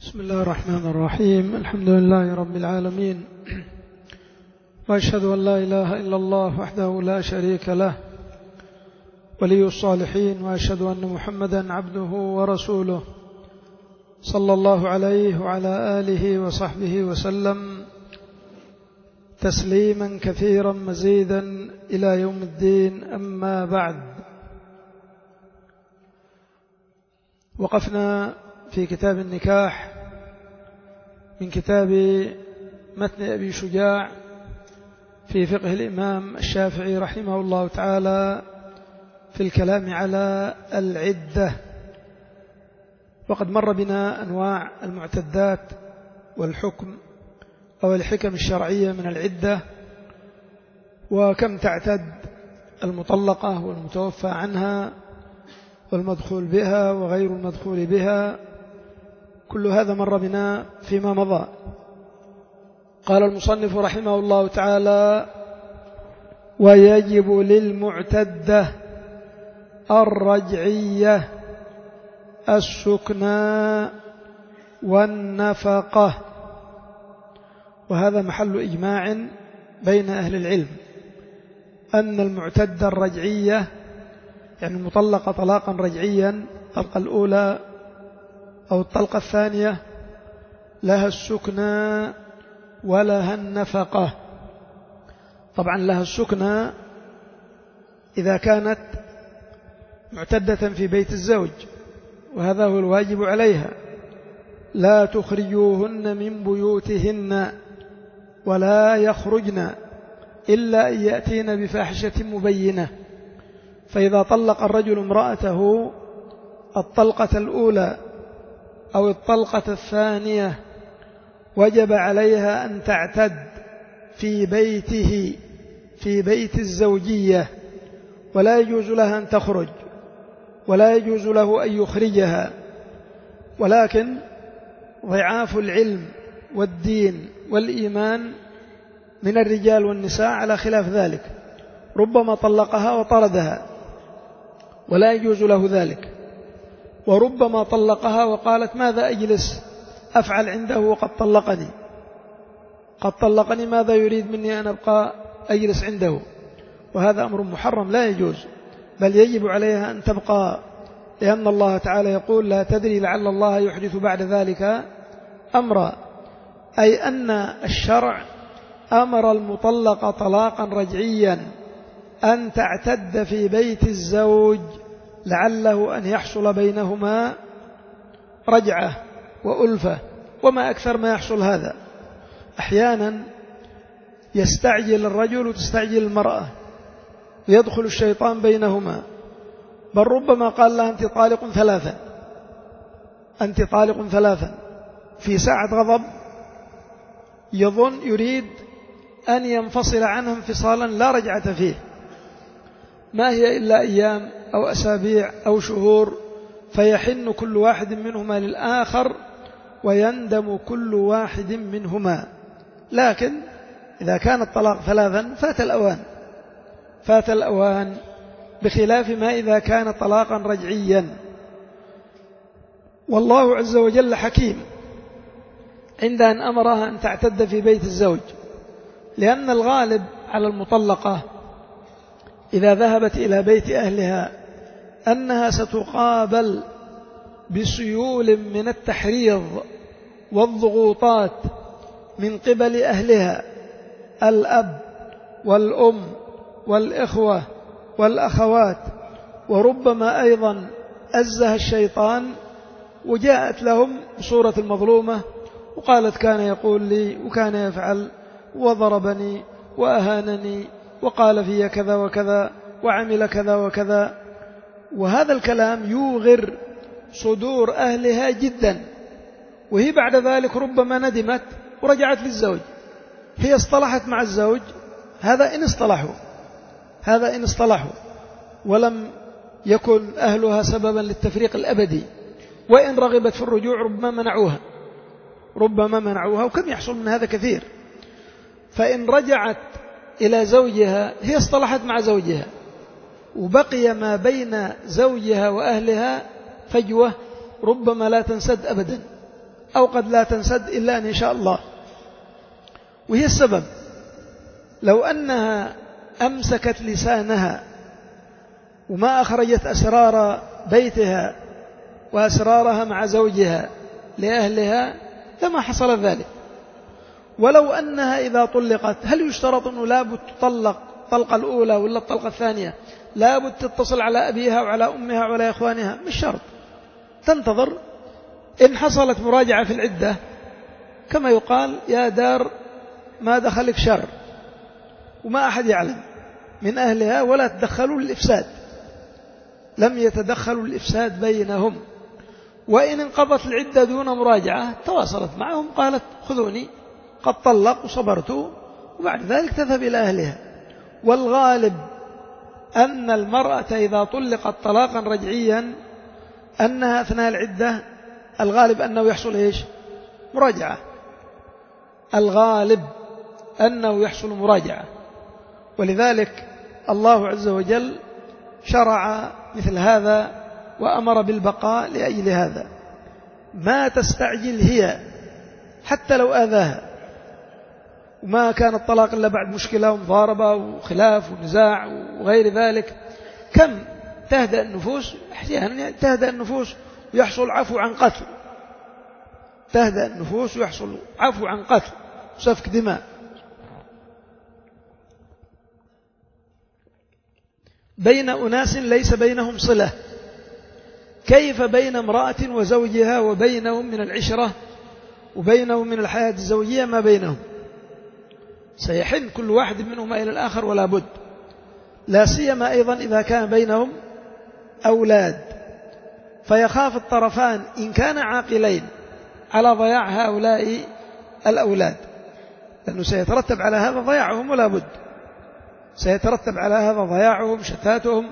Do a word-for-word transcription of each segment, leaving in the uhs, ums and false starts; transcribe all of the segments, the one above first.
بسم الله الرحمن الرحيم. الحمد لله رب العالمين، وأشهد أن لا إله إلا الله وحده لا شريك له ولي الصالحين، وأشهد أن محمدا عبده ورسوله صلى الله عليه وعلى آله وصحبه وسلم تسليما كثيرا مزيدا إلى يوم الدين. أما بعد، وقفنا في كتاب النكاح من كتاب متن أبي شجاع في فقه الإمام الشافعي رحمه الله تعالى في الكلام على العدة. وقد مر بنا أنواع المعتدات والحكم أو الحكم الشرعية من العدة، وكم تعتد المطلقة والمتوفى عنها والمدخول بها وغير المدخول بها، كل هذا مر بنا فيما مضى. قال المصنف رحمه الله تعالى: ويجب للمعتدة الرجعية السكنى والنفقة. وهذا محل إجماع بين أهل العلم أن المعتدة الرجعية، يعني المطلقة طلاقا رجعيا، الطلقة الأولى أو الطلقة الثانية، لها السكنى ولها النفقة. طبعا لها السكنى إذا كانت معتدة في بيت الزوج، وهذا هو الواجب عليها: لا تخرجوهن من بيوتهن ولا يخرجن إلا أن يأتين بفاحشة مبينة. فإذا طلق الرجل امرأته الطلقة الأولى أو الطلقة الثانية وجب عليها أن تعتد في بيته في بيت الزوجية، ولا يجوز لها أن تخرج ولا يجوز له أن يخرجها. ولكن ضعاف العلم والدين والإيمان من الرجال والنساء على خلاف ذلك، ربما طلقها وطردها ولا يجوز له ذلك، وربما طلقها وقالت: ماذا أجلس أفعل عنده وقد طلقني قد طلقني ماذا يريد مني أن أبقى أجلس عنده؟ وهذا أمر محرم لا يجوز، بل يجب عليها أن تبقى، لأن الله تعالى يقول: لا تدري لعل الله يحدث بعد ذلك أمرا. أي أن الشرع أمر المطلقة طلاقا رجعيا أن تعتد في بيت الزوج لعله أن يحصل بينهما رجعة وألفة. وما أكثر ما يحصل هذا، أحيانا يستعجل الرجل وتستعجل المرأة ويدخل الشيطان بينهما، بل ربما قال لها: أنت طالق ثلاثا أنت طالق ثلاثا في ساعة غضب يظن يريد أن ينفصل عنها انفصالا لا رجعة فيه، ما هي إلا أيام أو أسابيع أو شهور، فيحن كل واحد منهما للآخر ويندم كل واحد منهما. لكن إذا كان الطلاق ثلاثا فات الأوان فات الأوان بخلاف ما إذا كان طلاقا رجعيا. والله عز وجل حكيم عند أن أمرها أن تعتد في بيت الزوج، لأن الغالب على المطلقة إذا ذهبت إلى بيت أهلها أنها ستقابل بسيول من التحريض والضغوطات من قبل أهلها، الأب والأم والإخوة والأخوات، وربما أيضا أزها الشيطان وجاءت لهم بصورة المظلومة وقالت: كان يقول لي وكان يفعل وضربني وأهانني وقال في كذا وكذا وعمل كذا وكذا. وهذا الكلام يوغر صدور أهلها جدا، وهي بعد ذلك ربما ندمت ورجعت للزوج. هي اصطلحت مع الزوج، هذا إن اصطلحوا هذا إن اصطلحوا ولم يكن أهلها سببا للتفريق الأبدي، وإن رغبت في الرجوع ربما منعوها ربما منعوها وكم يحصل من هذا كثير. فإن رجعت إلى زوجها، هي اصطلحت مع زوجها وبقي ما بين زوجها وأهلها فجوة ربما لا تنسد أبدا، أو قد لا تنسد إلا أن يشاء الله. وهي السبب. لو أنها أمسكت لسانها وما أخرجت أسرار بيتها وأسرارها مع زوجها لأهلها لما حصل ذلك. ولو أنها إذا طلقت هل يشترط أنه لابد تطلق الطلقة الأولى ولا الطلقة الثانية؟ لابد تتصل على أبيها وعلى أمها وعلى إخوانها؟ مش شرط، تنتظر. إن حصلت مراجعة في العدة كما يقال يا دار ما دخلك شر، وما أحد يعلم من أهلها ولا تدخلوا للإفساد، لم يتدخلوا الإفساد بينهم. وإن انقضت العدة دون مراجعة تواصلت معهم قالت خذوني قد طلق وصبرت، وبعد ذلك تذهب إلى أهلها. والغالب أن المرأة إذا طلقت طلاقا رجعيا أنها أثناء العدة الغالب أنه يحصل إيش؟ مراجعة. الغالب أنه يحصل مراجعة. ولذلك الله عز وجل شرع مثل هذا وأمر بالبقاء لأجل هذا. ما تستعجل هي حتى لو آذاها، وما كان الطلاق إلا بعد مشكلة ومضاربة وخلاف ونزاع وغير ذلك. كم تهدأ النفوس، أحيانا تهدأ النفوس ويحصل عفو عن قتل، تهدأ النفوس ويحصل عفو عن قتل وسفك دماء. بين أناس ليس بينهم صلة، كيف بين امرأة وزوجها وبينهم من العشرة وبينهم من الحياة الزوجية ما بينهم؟ سيحن كل واحد منهما إلى الآخر ولا بد، لا سيما أيضا إذا كان بينهم أولاد، فيخاف الطرفان إن كان عاقلين على ضياع هؤلاء الأولاد، لأنه سيترتب على هذا ضياعهم ولا بد، سيترتب على هذا ضياعهم شتاتهم.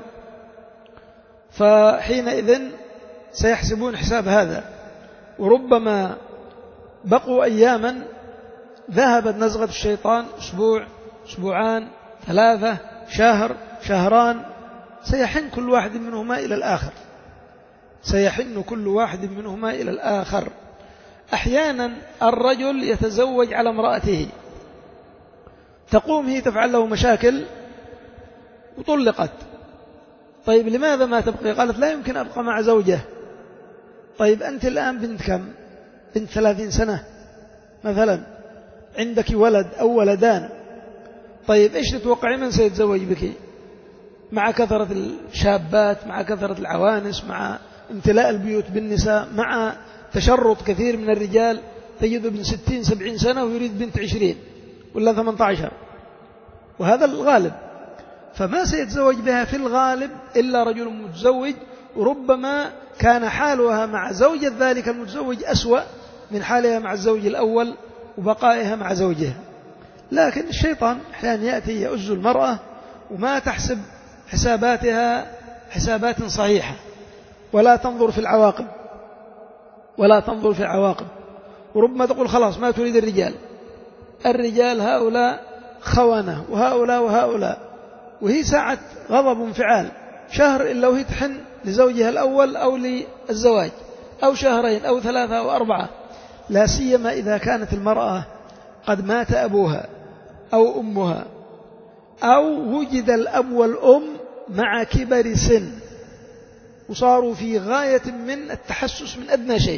فحينئذ سيحسبون حساب هذا، وربما بقوا أياما ذهبت نزغة الشيطان أسبوع أسبوعان ثلاثة شهر شهران، سيحن كل واحد منهما إلى الآخر، سيحن كل واحد منهما إلى الآخر. أحيانا الرجل يتزوج على امرأته، تقوم هي تفعل له مشاكل وطلقت. طيب لماذا ما تبقي؟ قالت لا يمكن أبقى مع زوجه. طيب أنت الآن بنت كم؟ بنت ثلاثين سنة مثلا، عندك ولد أو ولدان. طيب إيش تتوقعي من سيتزوج بك؟ مع كثرة الشابات، مع كثرة العوانس، مع امتلاء البيوت بالنساء، مع تشرط كثير من الرجال، تجد ابن ستين سبعين سنة ويريد بنت عشرين ولا ثمانية عشر، وهذا الغالب. فما سيتزوج بها في الغالب إلا رجل متزوج، وربما كان حالها مع زوجة ذلك المتزوج أسوأ من حالها مع الزوج الأول وبقائها مع زوجها. لكن الشيطان أحيانا يأتي يؤز المرأة وما تحسب حساباتها حسابات صحيحة، ولا تنظر في العواقب ولا تنظر في العواقب وربما تقول خلاص ما تريد الرجال، الرجال هؤلاء خونة وهؤلاء وهؤلاء، وهي ساعة غضب وانفعال شهر إلا وهي تحن لزوجها الأول أو للزواج، أو شهرين أو ثلاثة أو أربعة. لا سيما إذا كانت المرأة قد مات أبوها أو أمها، أو وجد الأب والأم مع كبر سن وصاروا في غاية من التحسس من أدنى شيء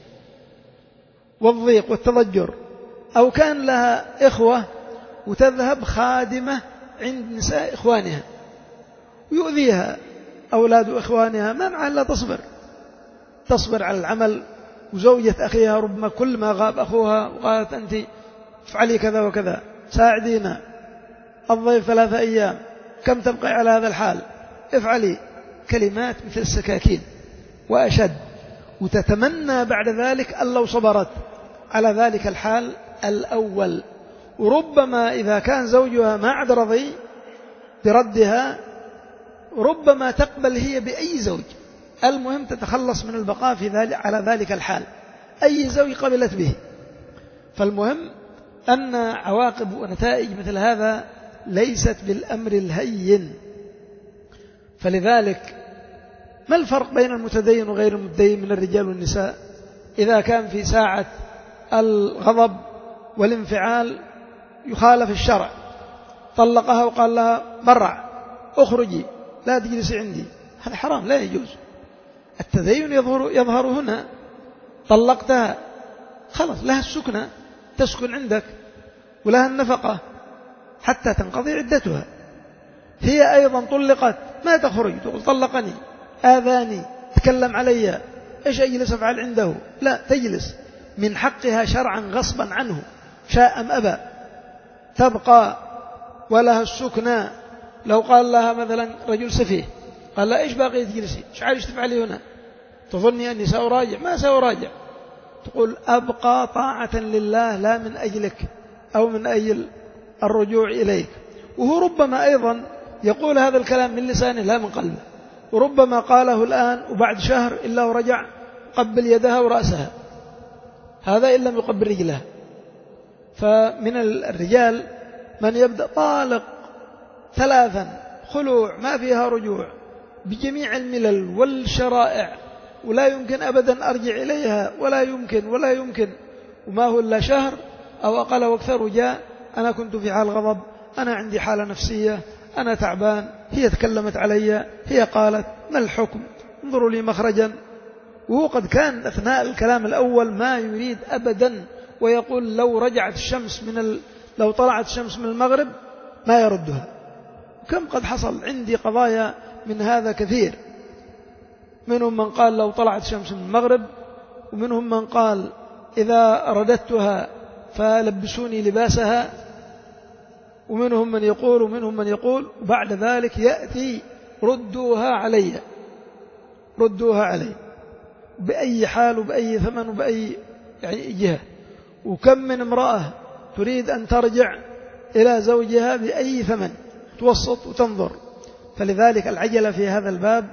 والضيق والتضجر، أو كان لها إخوة وتذهب خادمة عند نساء إخوانها ويؤذيها أولاد إخوانها، ما معها إلا تصبر تصبر على العمل. وزوجة أخيها ربما كل ما غاب أخوها وقالت أنت افعلي كذا وكذا، ساعدينا، الضيف ثلاثة أيام، كم تبقي على هذا الحال، افعلي، كلمات مثل السكاكين وأشد. وتتمنى بعد ذلك أن لو صبرت على ذلك الحال الأول. وربما إذا كان زوجها ما عاد رضي بردها ربما تقبل هي بأي زوج، المهم تتخلص من البقاء في ذلك على ذلك الحال، أي زوج قبلت به. فالمهم أن عواقب ونتائج مثل هذا ليست بالأمر الهين. فلذلك ما الفرق بين المتدين وغير المتدين من الرجال والنساء؟ إذا كان في ساعة الغضب والانفعال يخالف الشرع، طلقها وقال لها برع اخرجي لا تجلسي عندي، هذا حرام لا يجوز. التدين يظهر, يظهر هنا. طلقتها خلاص لها السكنة، تسكن عندك ولها النفقة حتى تنقضي عدتها. هي أيضا طلقت ما تخرج تقول طلقني آذاني تكلم علي إيش أجلس أفعل عنده، لا تجلس، من حقها شرعا غصبا عنه شاء أم أبى، تبقى ولها السكنى. لو قال لها مثلا رجل سفيه قال لا إيش باقي تجلسي إيش عايش تفعلي هنا، تظني أني سأراجع، ما سأراجع، تقول أبقى طاعة لله لا من أجلك أو من أجل الرجوع إليك. وهو ربما أيضا يقول هذا الكلام من لسانه لا من قلبه، وربما قاله الآن وبعد شهر إلا ورجع قبل يدها ورأسها، هذا إن لم يقبل رجلها. فمن الرجال من يبدأ طالق ثلاثا خلوع ما فيها رجوع بجميع الملل والشرائع، ولا يمكن أبدا أرجع إليها، ولا يمكن ولا يمكن، وما هو إلا شهر أو أقل واكثر وجاء أنا كنت في حال غضب، أنا عندي حالة نفسية، أنا تعبان، هي تكلمت علي، هي قالت ما الحكم، انظروا لي مخرجا. وهو قد كان أثناء الكلام الأول ما يريد أبدا، ويقول لو رجعت الشمس من ال... لو طلعت الشمس من المغرب ما يردها. كم قد حصل عندي قضايا من هذا كثير، منهم من قال لو طلعت الشمس من المغرب، ومنهم من قال إذا رددتها فلبسوني لباسها، ومنهم من يقول ومنهم من يقول بعد ذلك يأتي ردوها علي، ردوها علي بأي حال وبأي ثمن وبأي يعني جهة. وكم من امرأة تريد أن ترجع إلى زوجها بأي ثمن، توسط وتنظر. فلذلك العجلة في هذا الباب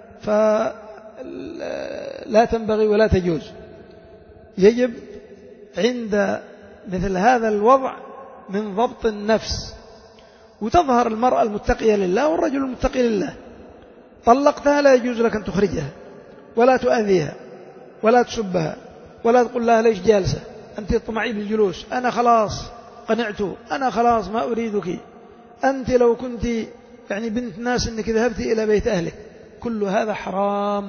فلا تنبغي ولا تجوز. يجب عند مثل هذا الوضع من ضبط النفس، وتظهر المرأة المتقية لله والرجل المتقي لله. طلقتها لا يجوز لك أن تخرجها ولا تؤذيها ولا تسبها ولا تقول لها ليش جالسة أنت تطمعي بالجلوس، أنا خلاص قنعت، أنا خلاص ما أريدك، أنت لو كنت يعني بنت ناس أنك ذهبت إلى بيت أهلك. كل هذا حرام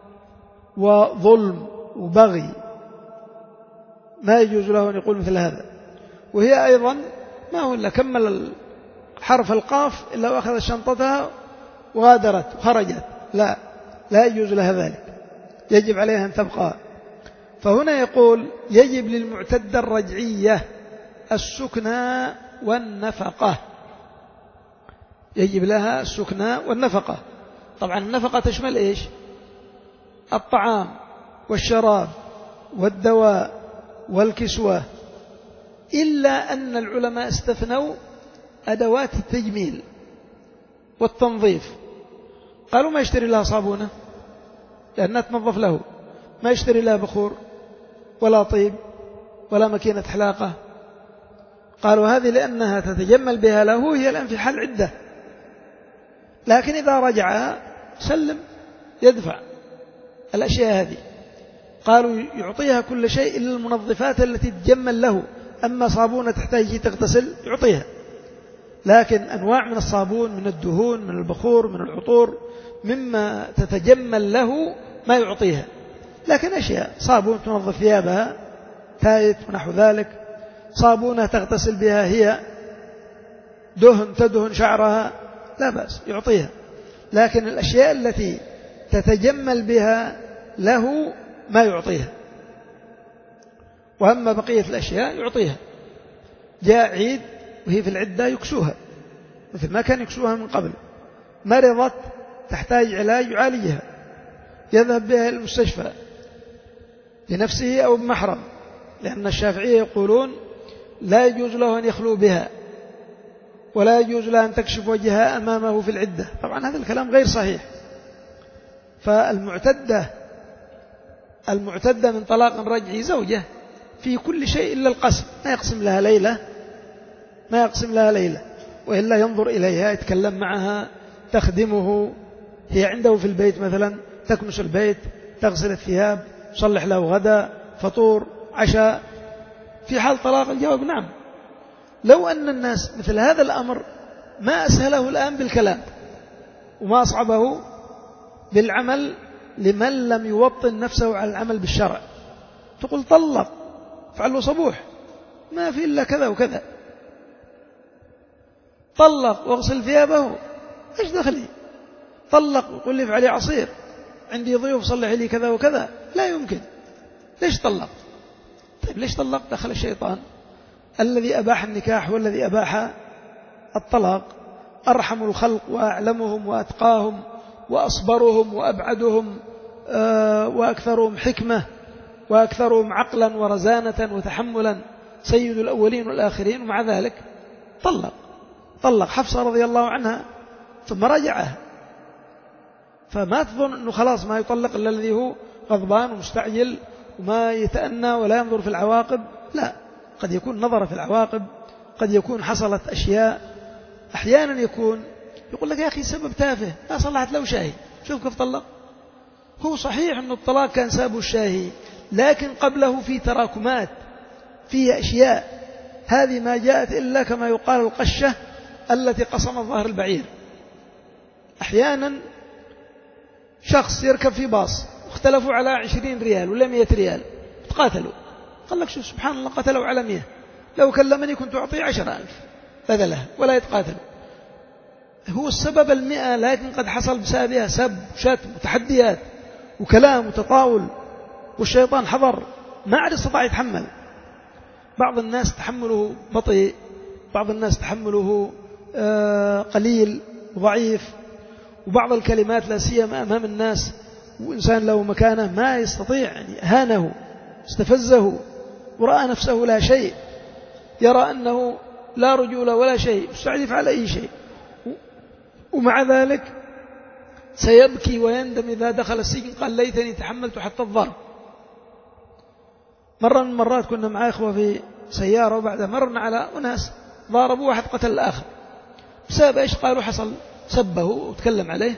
وظلم وبغي، ما يجوز له أن يقول مثل هذا. وهي أيضا ما هو إلا كمل حرف القاف إلا وأخذت شنطتها وغادرت وخرجت، لا لا يجوز لها ذلك، يجب عليها أن تبقى. فهنا يقول يجب للمعتدة الرجعية السكنى والنفقة، يجب لها السكنى والنفقة. طبعا النفقة تشمل إيش؟ الطعام والشراب والدواء والكسوة، إلا أن العلماء استثنوا أدوات التجميل والتنظيف. قالوا ما يشتري لها صابونة لأنها تنظف له، ما يشتري لها بخور ولا طيب ولا ماكينة حلاقة. قالوا هذه لأنها تتجمل بها له، هي الآن في حال عدة، لكن إذا رجع سلم يدفع الأشياء هذه. قالوا يعطيها كل شيء إلا المنظفات التي تجمل له، أما صابونة تحتاج تغتسل يعطيها، لكن أنواع من الصابون من الدهون من البخور من العطور مما تتجمل له ما يعطيها. لكن أشياء صابون تنظف ثيابها تايت ونحو ذلك، صابونة تغتسل بها هي، دهن تدهن شعرها لا بأس يعطيها. لكن الأشياء التي تتجمل بها له ما يعطيها، وأما بقية الأشياء يعطيها. جاء عيد وهي في العدة يكسوها مثل ما كان يكسوها من قبل، مرضت تحتاج علاج يعالجها، يذهب بها إلى المستشفى لنفسه أو بمحرم، لأن الشافعية يقولون لا يجوز له أن يخلو بها ولا يجوز له أن تكشف وجهها أمامه في العدة. طبعا هذا الكلام غير صحيح. فالمعتدة المعتدة من طلاق رجعي زوجة في كل شيء إلا القسم، ما يقسم لها ليلة ما يقسم لها ليلة وإلا ينظر إليها يتكلم معها تخدمه، هي عنده في البيت مثلا تكنس البيت تغسل الثياب تصلح له غدا فطور عشاء، في حال طلاق الجواب نعم. لو أن الناس مثل هذا الأمر ما أسهله الآن بالكلام وما أصعبه بالعمل لمن لم يوطن نفسه على العمل بالشرع، تقول طلق فعله صبوح ما في إلا كذا وكذا، طلق واغسل ثيابه إيش دخلي، طلق وقل لي افعلي عصير، عندي ضيوف صلح لي كذا وكذا، لا يمكن. ليش طلق؟ طيب ليش طلق؟ دخل الشيطان الذي أباح النكاح والذي أباح الطلاق، أرحم الخلق وأعلمهم وأتقاهم وأصبرهم وأبعدهم وأكثرهم حكمة وأكثرهم عقلا ورزانة وتحملا، سيد الأولين والآخرين، ومع ذلك طلق طلق حفصة رضي الله عنها ثم رجعها. فما تظن أنه خلاص ما يطلق إلا الذي هو غضبان ومستعجل وما يتأنى ولا ينظر في العواقب، لا، قد يكون نظر في العواقب، قد يكون حصلت أشياء، أحيانا يكون يقول لك يا أخي سبب تافه ما صلحت له شاهي، شوف كيف طلق. هو صحيح أن الطلاق كان سبب الشاهي، لكن قبله في تراكمات، في أشياء، هذه ما جاءت إلا كما يقال القشة التي قصمت ظهر البعير. أحيانا شخص يركب في باص واختلفوا على عشرين ريال ولا مئة ريال، تقاتلوا، قال لك شوف سبحان الله قتلوا على مئة، لو كلمني كنت أعطيه عشر ألف بذلها، ولا يتقاتلوا. هو السبب المئة، لكن قد حصل بسببها سب وشتم وتحديات وكلام وتطاول، والشيطان حضر ما عاد استطاع يتحمل. بعض الناس تحمله بطيء، بعض الناس تحمله قليل وضعيف، وبعض الكلمات لا سيما أمام الناس وإنسان له مكانه ما يستطيع، يعني هانه استفزه ورأى نفسه لا شيء، يرى أنه لا رجولة ولا شيء، مستعد يفعل أي شيء، ومع ذلك سيبكي ويندم إذا دخل السجن، قال ليتني تحملت حتى الضرب. مرة من المرات كنا مع إخوة في سيارة، وبعدها مرنا على أناس ضاربوا واحد قتل الآخر بسبب إيش؟ قالوا حصل سبه وتكلم عليه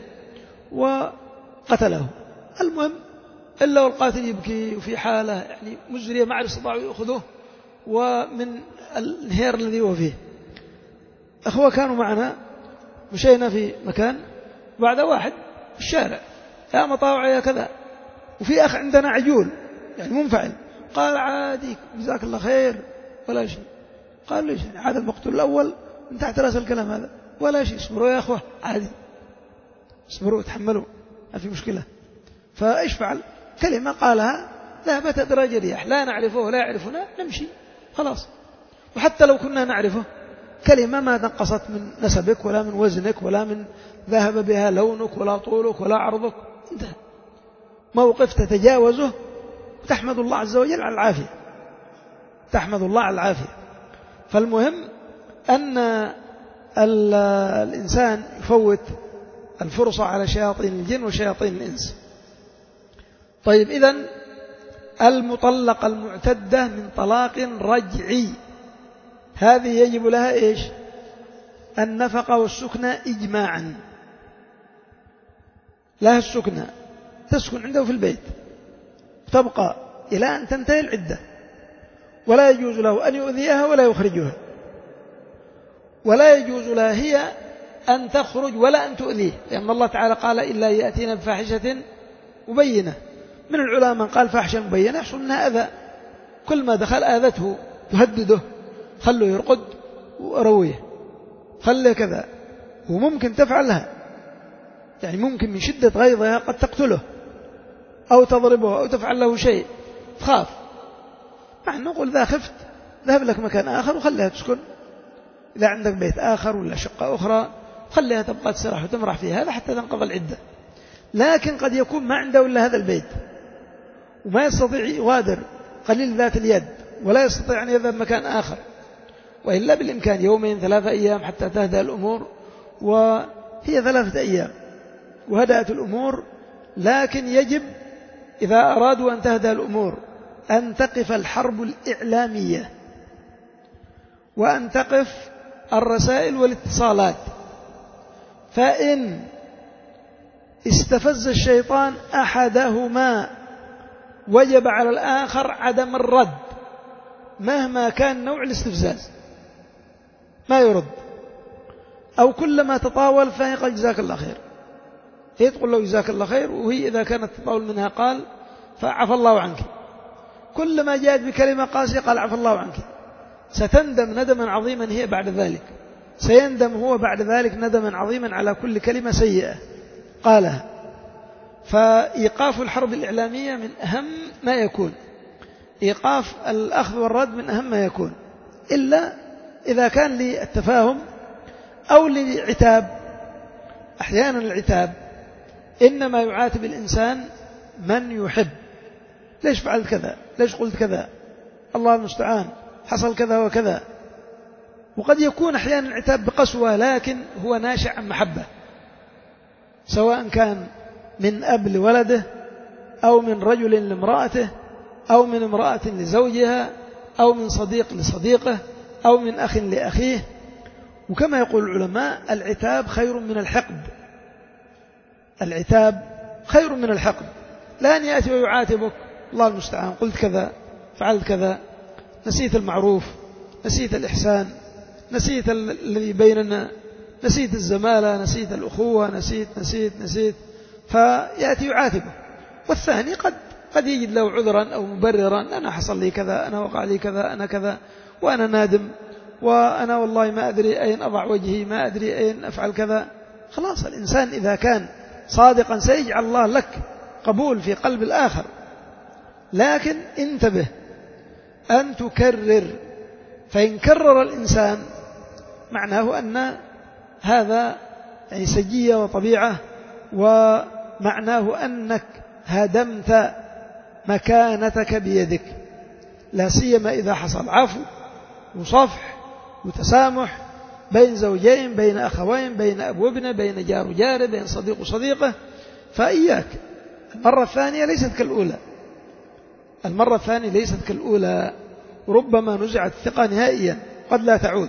وقتله. المهم إلا والقاتل يبكي وفي حالة يعني مزرية ما عاد استطاعوا يأخذوه ومن الانهيار الذي هو فيه. أخوة كانوا معنا، مشينا في مكان بعد واحد في الشارع يا مطاوع يا كذا، وفي أخ عندنا عجول يعني منفعل، قال عادي جزاك الله خير ولا شيء. قال ليش يعني عاد المقتول الأول من تحت رأس الكلام هذا ولا شيء، اصبروا يا أخوة عادي، اصبروا تحملوا ما في مشكلة. فإيش فعل؟ كلمة قالها ذهبت أدراج رياح، لا نعرفه ولا يعرفنا، نمشي خلاص. وحتى لو كنا نعرفه كلمة ما نقصت من نسبك ولا من وزنك ولا من ذهب بها لونك ولا طولك ولا عرضك، انتهى. موقف تتجاوزه وتحمد الله عز وجل على العافية، تحمد الله على العافية. فالمهم أن الإنسان يفوت الفرصة على شياطين الجن وشياطين الإنس. طيب إذن المطلقة المعتدة من طلاق رجعي هذه يجب لها إيش؟ النفقة والسكنة إجماعا، لها السكنة، تسكن عنده في البيت تبقى إلى أن تنتهي العدة، ولا يجوز له أن يؤذيها ولا يخرجها، ولا يجوز لها هي أن تخرج ولا أن تؤذيه، لأن الله تعالى قال إلا يأتينا بفاحشة مبينة. من العلماء من قال فاحشة مبينة يحصل منها أذى، كل ما دخل آذته تهدده، خلوا يرقد ورويه، خليه كذا، وممكن تفعلها، يعني ممكن من شدة غيظها قد تقتله أو تضربه أو تفعل له شيء، تخاف. مع أن نقول ذا خفت ذهب لك مكان آخر وخليها تسكن، إذا عندك بيت آخر ولا شقة أخرى خليها تبقى تسرح وتمرح فيها، هذا حتى تنقضى العدة. لكن قد يكون ما عنده إلا هذا البيت وما يستطيع يغادر، قليل ذات اليد، ولا يستطيع أن يذهب مكان آخر، وإلا بالإمكان يومين ثلاثة أيام حتى تهدأ الأمور، وهي ثلاثة أيام وهدأت الأمور. لكن يجب إذا أرادوا أن تهدأ الأمور أن تقف الحرب الإعلامية، وأن تقف الرسائل والاتصالات. فإن استفز الشيطان أحدهما وجب على الآخر عدم الرد مهما كان نوع الاستفزاز، ما يرد. أو كلما تطاول فهي قال جزاك الله خير، هي تقول له جزاك الله خير، وهي إذا كانت تطاول منها قال فعفى الله عنك. كلما جاءت بكلمة قاسية قال عفى الله عنك. ستندم ندما عظيما هي بعد ذلك، سيندم هو بعد ذلك ندما عظيما على كل كلمة سيئة قالها. فإيقاف الحرب الإعلامية من أهم ما يكون، إيقاف الأخذ والرد من أهم ما يكون، إلا إذا كان للتفاهم أو للعتاب. أحيانا العتاب إنما يعاتب الإنسان من يحب، ليش فعلت كذا، ليش قلت كذا، الله المستعان، حصل كذا وكذا. وقد يكون أحيانا العتاب بقسوة، لكن هو ناشئ عن محبة، سواء كان من أب لولده أو من رجل لامرأته أو من امرأة لزوجها أو من صديق لصديقه أو من أخ لأخيه. وكما يقول العلماء العتاب خير من الحقد، العتاب خير من الحقد. لأن يأتي ويعاتبك الله المستعان، قلت كذا، فعلت كذا، نسيت المعروف، نسيت الإحسان، نسيت الذي بيننا، نسيت الزمالة، نسيت الأخوة، نسيت نسيت نسيت فيأتي يعاتبه. والثاني قد قد يجد له عذرا أو مبررا، أنا حصل لي كذا، أنا وقع لي كذا، أنا كذا، وأنا نادم، وأنا والله ما أدري أين أضع وجهي، ما أدري أين أفعل كذا. خلاص الإنسان إذا كان صادقا سيجعل الله لك قبول في قلب الآخر، لكن انتبه أن تكرر. فإن كرر الإنسان معناه أن هذا يعني سجية وطبيعة، ومعناه أنك هدمت مكانتك بيدك، لا سيما إذا حصل عفو وصفح وتسامح بين زوجين، بين أخوين، بين أب وابنه، بين جار وجاره، بين صديق وصديقه. فإياك، المرة الثانية ليست كالأولى، المرة الثانية ليست كالأولى، ربما نزعت الثقة نهائيا، قد لا تعود.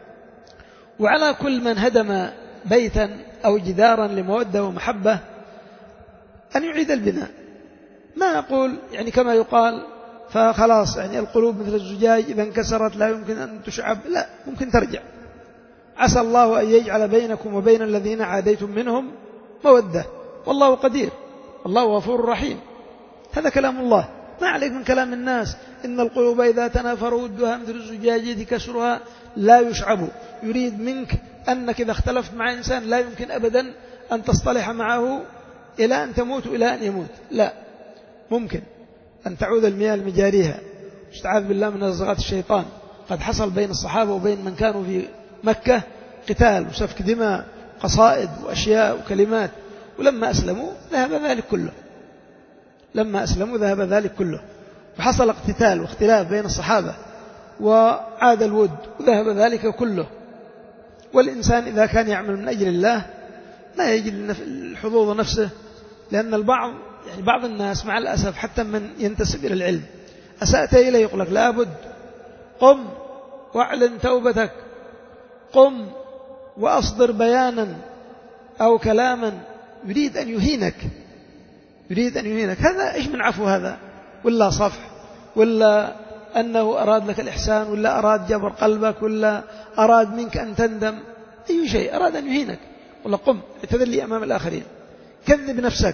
وعلى كل من هدم بيتا أو جدارا لمودة ومحبة أن يعيد البناء. ما أقول يعني كما يقال فخلاص يعني القلوب مثل الزجاج إذا انكسرت لا يمكن أن تشعب، لا، ممكن ترجع. عسى الله أن يجعل بينكم وبين الذين عاديتم منهم مودة، والله قدير، والله غفور رحيم. هذا كلام الله، ما عليك من كلام الناس. إن القلوب إذا تنافروا ودها مثل الزجاجة كسرها لا يشعب. يريد منك أنك إذا اختلفت مع إنسان لا يمكن أبدا أن تصطلح معه إلى أن تموت إلى أن يموت، لا، ممكن أن تعود المياه لمجاريها. استعاذ بالله من نزغات الشيطان. قد حصل بين الصحابة وبين من كانوا في مكة قتال وسفك دماء، قصائد وأشياء وكلمات، ولما أسلموا ذهب ذلك كله، لما أسلموا ذهب ذلك كله، وحصل اقتتال واختلاف بين الصحابة وعاد الود وذهب ذلك كله. والإنسان إذا كان يعمل من أجل الله لا يجد الحظوظ نفسه. لأن البعض يعني بعض الناس مع الأسف حتى من ينتسب إلى العلم أسأت إليه يقول لك لابد قم واعلن توبتك، قم وأصدر بيانا أو كلاما، يريد أن يهينك، يريد أن يهينك. هذا إيش من عفو هذا؟ ولا صفح، ولا أنه أراد لك الإحسان، ولا أراد جبر قلبك، ولا أراد منك أن تندم، أي شيء، أراد أن يهينك. ولا قم اعتذر لي أمام الآخرين، كذب نفسك،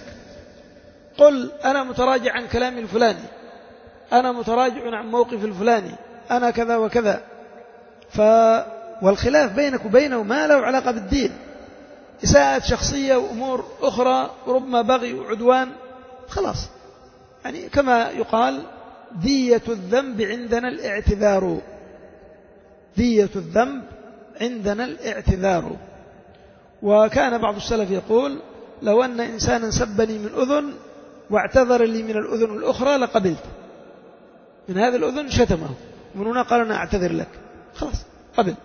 قل أنا متراجع عن كلامي الفلاني، أنا متراجع عن موقف الفلاني، أنا كذا وكذا. ف والخلاف بينك وبينه ما له علاقة بالدين، إساءة شخصية وأمور أخرى وربما بغي وعدوان، خلاص. يعني كما يقال دية الذنب عندنا الاعتذار، دية الذنب عندنا الاعتذار. وكان بعض السلف يقول لو أن إنسانا سبني من أذن واعتذر لي من الأذن الأخرى لقبلت. من هذه الأذن شتمه، من هنا قال أنا أعتذر لك، خلاص قبل.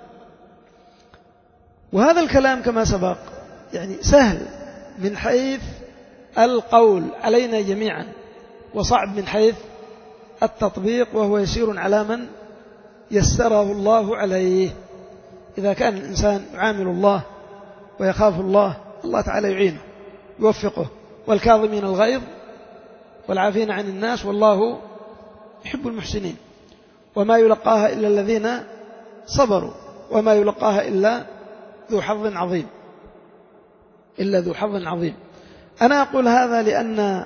وهذا الكلام كما سبق يعني سهل من حيث القول علينا جميعا، وصعب من حيث التطبيق، وهو يسير على من يسره الله عليه. إذا كان الإنسان يعامل الله ويخاف الله، الله تعالى يعينه يوفقه. والكاظمين الغيظ والعافين عن الناس والله يحب المحسنين. وما يلقاها إلا الذين صبروا وما يلقاها إلا ذو حظ عظيم إلا ذو حظ عظيم. أنا أقول هذا لأن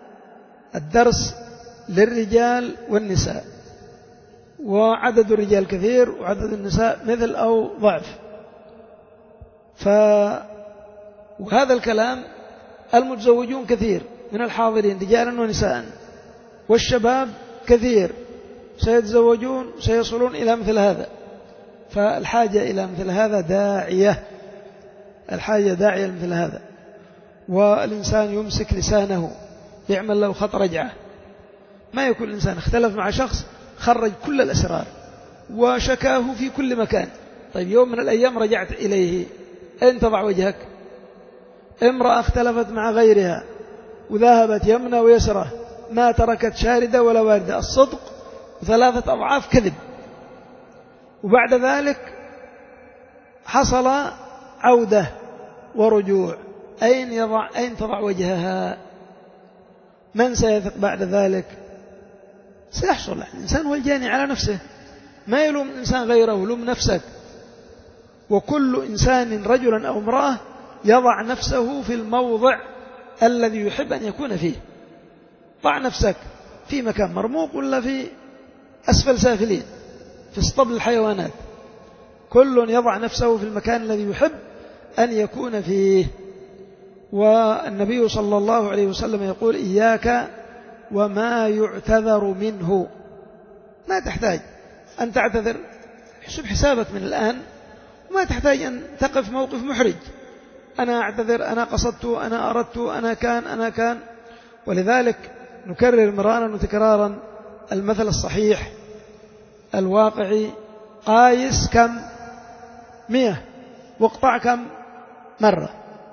الدرس للرجال والنساء، وعدد الرجال كثير وعدد النساء مثل أو ضعف. ف وهذا الكلام المتزوجون كثير من الحاضرين رجالا ونساء، والشباب كثير سيتزوجون سيصلون إلى مثل هذا. فالحاجة إلى مثل هذا داعية، الحاجة داعية لمثل هذا. والإنسان يمسك لسانه، يعمل له خط رجعة. ما يكون الإنسان اختلف مع شخص خرج كل الأسرار وشكاه في كل مكان. طيب يوم من الأيام رجعت إليه، أين تضع وجهك؟ امرأة اختلفت مع غيرها وذهبت يمنى ويسرى، ما تركت شاردة ولا واردة، الصدق ثلاثة أضعاف كذب. وبعد ذلك حصل عودة ورجوع، أين يضع أين تضع وجهها؟ من سيثق بعد ذلك؟ سيحصل. الإنسان هو الجاني على نفسه، ما يلوم الإنسان غيره، يلوم نفسك. وكل إنسان رجلا أو امرأة يضع نفسه في الموضع الذي يحب أن يكون فيه. ضع نفسك في مكان مرموق ولا في أسفل سافلين في اسطبل الحيوانات. كل يضع نفسه في المكان الذي يحب أن يكون فيه. والنبي صلى الله عليه وسلم يقول: إياك وما يعتذر منه. ما تحتاج أن تعتذر، حسب حسابك من الآن، وما تحتاج أن تقف موقف محرج. أنا أعتذر، أنا قصدت، أنا أردت، أنا كان أنا كان ولذلك نكرر مرارا وتكرارا المثل الصحيح الواقعي: قايس كم مئة واقطع كم مرة.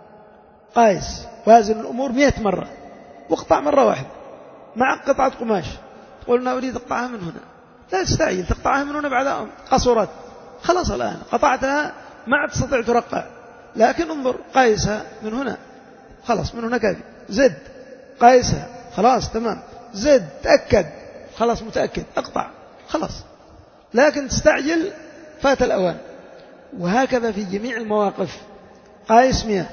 قايس وازن الأمور مئة مرة واقطع مرة واحدة مع قطعة قماش. تقول أنا أريد أقطعها من هنا، لا تستعجل، تقطعها من هنا بعد قصرت، خلاص الآن قطعتها ما عاد تستطيع ترقع، لكن انظر قايسها من هنا، خلاص من هنا كافي، زد قايسها خلاص تمام، زد تأكد خلاص متأكد، أقطع خلاص. لكن تستعجل فات الأوان. وهكذا في جميع المواقف. قايس مئة،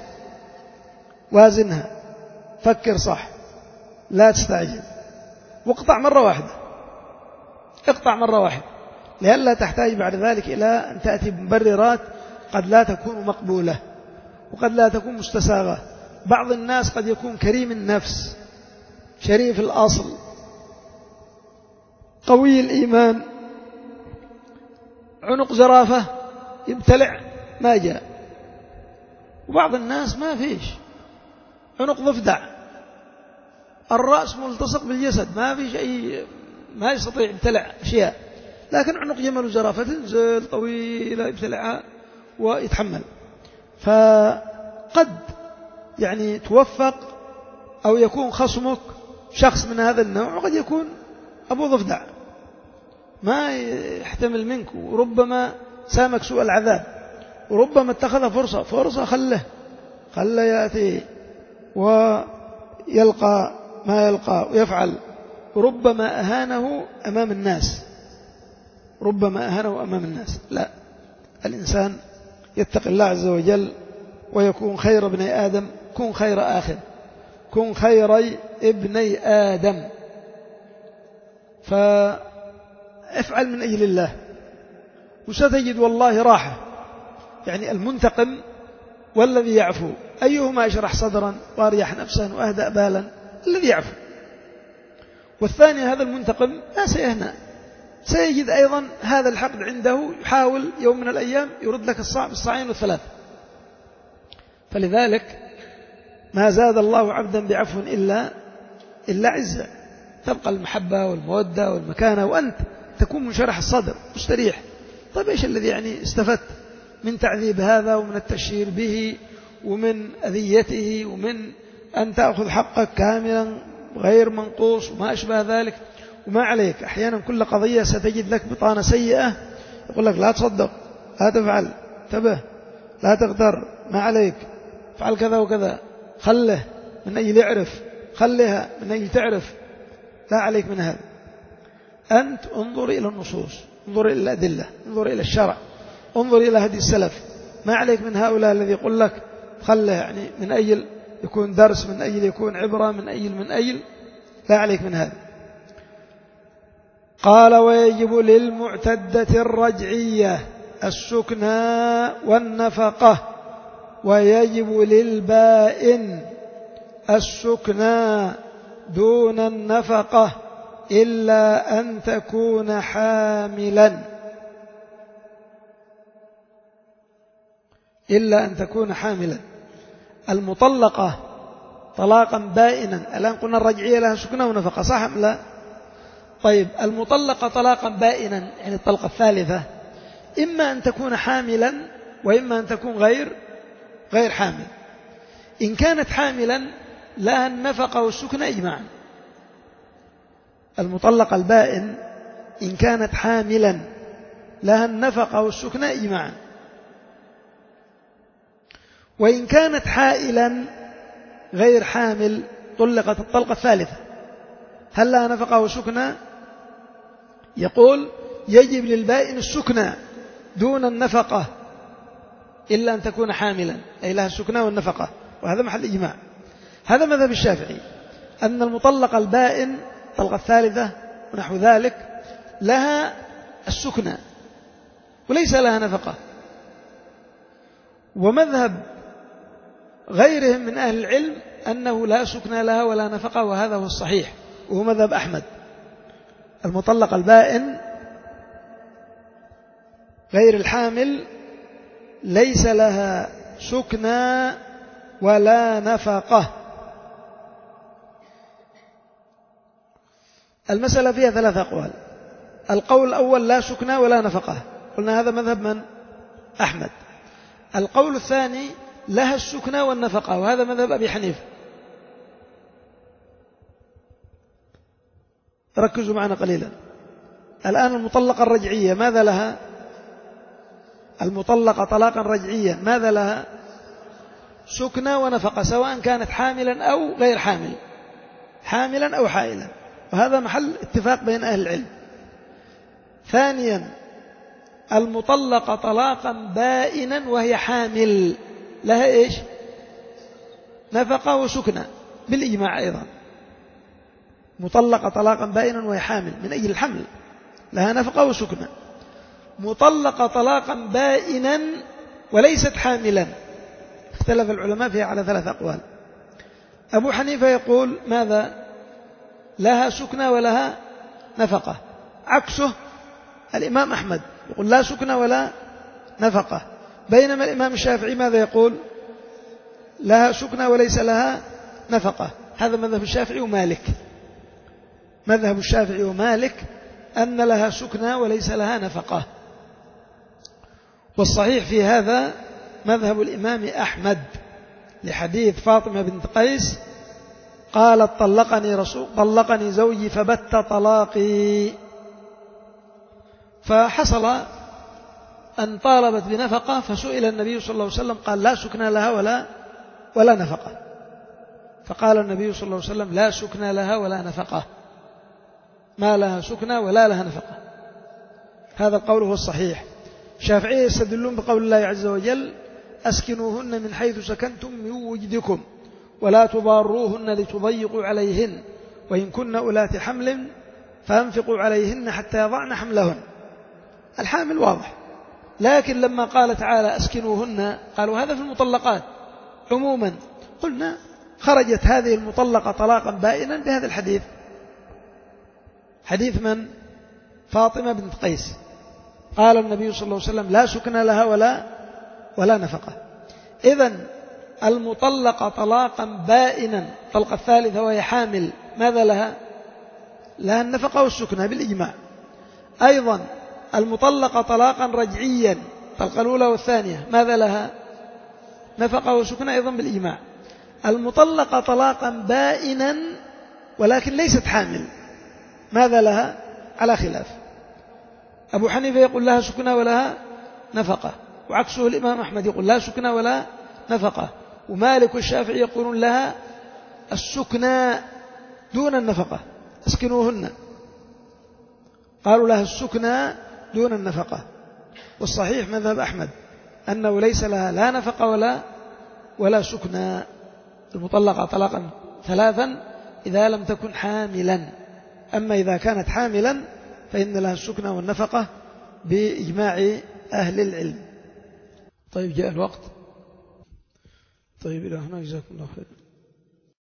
وازنها، فكر صح، لا تستعجل، واقطع مرة واحدة، اقطع مرة واحدة، لئلا تحتاج بعد ذلك إلى أن تأتي بمبررات قد لا تكون مقبولة وقد لا تكون مستساغة. بعض الناس قد يكون كريم النفس، شريف الأصل، قوي الإيمان، عنق زرافة يبتلع ما جاء. وبعض الناس ما فيش، عنق ضفدع، الرأس ملتصق بالجسد، ما فيش أي، ما يستطيع يبتلع أشياء، لكن عنق جمل وزرافة تنزل طويلة يبتلعها ويتحمل. فقد يعني توفق أو يكون خصمك شخص من هذا النوع، وقد يكون أبو ضفدع ما يحتمل منك، وربما سامك سوء العذاب، وربما اتخذ فرصة فرصة خله خله يأتي ويلقى ما يلقى ويفعل. ربما أهانه أمام الناس، ربما أهانه أمام الناس. لا، الإنسان يتقي الله عز وجل ويكون خير ابني آدم، كن خير آخر، كن خير ابني آدم. فافعل من أجل الله وستجد والله راحة. يعني المنتقم والذي يعفو أيهما أشرح صدرا وأريح نفسا وأهدأ بالا؟ الذي يعفو. والثاني هذا المنتقم لا سيهنأ، سيجد أيضا هذا الحقد عنده، يحاول يوم من الأيام يرد لك الصعب الصعين والثلاث. فلذلك ما زاد الله عبدا بعفو إلا إلا عزة، تبقى المحبة والمودة والمكانة، وأنت تكون منشرح الصدر مستريح. طيب إيش الذي يعني استفدت من تعذيب هذا ومن التشهير به ومن أذيته ومن أن تأخذ حقك كاملا غير منقوص وما أشبه ذلك؟ وما عليك. أحيانا كل قضية ستجد لك بطانة سيئة يقول لك لا تصدق، لا تفعل، انتبه، لا تغتر، ما عليك، فعل كذا وكذا، خله من أجل يعرف، خلها من أجل تعرف، لا عليك من هذا. أنت انظر إلى النصوص، انظر إلى الأدلة، انظر إلى الشرع، انظر إلى هدي السلف. ما عليك من هؤلاء الذي يقول لك خله يعني من أجل يكون درس، من أجل يكون عبرة، من أجل من أجل لا عليك من هذا. قال ويجب للمعتدة الرجعية السكنى والنفقة، ويجب للبائن السكنى دون النفقة إلا أن تكون حاملا إلا أن تكون حاملا. المطلقة طلاقا بائنا، الآن قلنا الرجعية لها سكنى ونفقة، صح أم لا؟ طيب المطلقة طلاقا بائنا يعني الطلقة الثالثة إما أن تكون حاملا وإما أن تكون غير غير حامل. إن كانت حاملا لها النفقة والسكنى إجماعا. المطلقة البائن إن كانت حاملا لها النفقة والسكنى إجماعا. وإن كانت حائلا غير حامل طلقت الطلقة الثالثة، هل لها نفقة وسكنى؟ يقول يجب للبائن السكنى دون النفقة إلا أن تكون حاملا، أي لها السكنى والنفقة، وهذا محل إجماع. هذا مذهب الشافعي، أن المطلقة البائن الطلقة الثالثة ونحو ذلك لها السكنى وليس لها نفقة. ومذهب غيرهم من أهل العلم أنه لا سكنى لها ولا نفقة، وهذا هو الصحيح وهو مذهب أحمد. المطلقة البائن غير الحامل ليس لها سكنى ولا نفقة. المسألة فيها ثلاث أقوال. القول الأول لا سكنى ولا نفقة، قلنا هذا مذهب من؟ أحمد. القول الثاني لها السكنى والنفقة، وهذا مذهب أبي حنيفة. ركزوا معنا قليلا. الآن المطلقة الرجعية ماذا لها؟ المطلقة طلاقا رجعيا ماذا لها؟ سكنى ونفقة، سواء كانت حاملا أو غير حامل، حاملا أو حائلا، وهذا محل اتفاق بين أهل العلم. ثانيا المطلقة طلاقا بائنا وهي حامل لها إيش؟ نفقة وسكنى بالإجماع أيضا. مطلقة طلاقا بائنا وهي حامل من أجل الحمل لها نفقة وسكنى. مطلقة طلاقا بائنا وليست حاملا، اختلف العلماء فيها على ثلاث أقوال. أبو حنيفة يقول ماذا؟ لها سكنى ولها نفقة. عكسه الإمام أحمد يقول لا سكنى ولا نفقة. بينما الإمام الشافعي ماذا يقول؟ لها سكنى وليس لها نفقة. هذا مذهب الشافعي ومالك. مذهب الشافعي ومالك أن لها سكنى وليس لها نفقة. والصحيح في هذا مذهب الإمام أحمد لحديث فاطمة بنت قيس قالت طلقني رسول طلقني زوجي فبت طلاقي، فحصل أن طالبت بنفقة، فسئل النبي صلى الله عليه وسلم قال لا سكنى لها ولا ولا نفقة. فقال النبي صلى الله عليه وسلم لا سكنى لها ولا نفقة، ما لها سكنى ولا لها نفقة. هذا القول هو الصحيح. الشافعية يستدلون بقول الله عز وجل أسكنوهن من حيث سكنتم من وجدكم ولا تضاروهن لتضيقوا عليهن وإن كن أولات حمل فأنفقوا عليهن حتى يضعن حملهن. الحامل واضح، لكن لما قال تعالى أسكنوهن قالوا هذا في المطلقات عموما. قلنا خرجت هذه المطلقة طلاقا بائنا بهذا الحديث، حديث من؟ فاطمة بنت قيس. قال النبي صلى الله عليه وسلم لا سكن لها ولا ولا نفقة. إذن المطلقة طلاقا بائنا طلقة الثالثة وهي حامل ماذا لها؟ لها النفقة والسكنى بالإجماع. أيضا المطلقة طلاقا رجعيا الطلقة الأولى والثانية ماذا لها؟ نفقة وسكنى أيضا بالإجماع. المطلقة طلاقا بائنا ولكن ليست حامل ماذا لها؟ على خلاف. أبو حنيفة يقول لها سكنى ولها نفقة، وعكسه الإمام أحمد يقول لا سكنى ولا نفقة، ومالك والشافعي يقولون لها السكنى دون النفقة. اسكنوهن، قالوا لها السكنى دون النفقة. والصحيح مذهب أحمد أنه ليس لها لا نفقة ولا ولا سكنى، المطلقة طلاقا ثلاثا إذا لم تكن حاملا. أما إذا كانت حاملا فإن لها السكنى والنفقة بإجماع أهل العلم. طيب جاء الوقت. طيب إلى هنا جزاكم الله خير.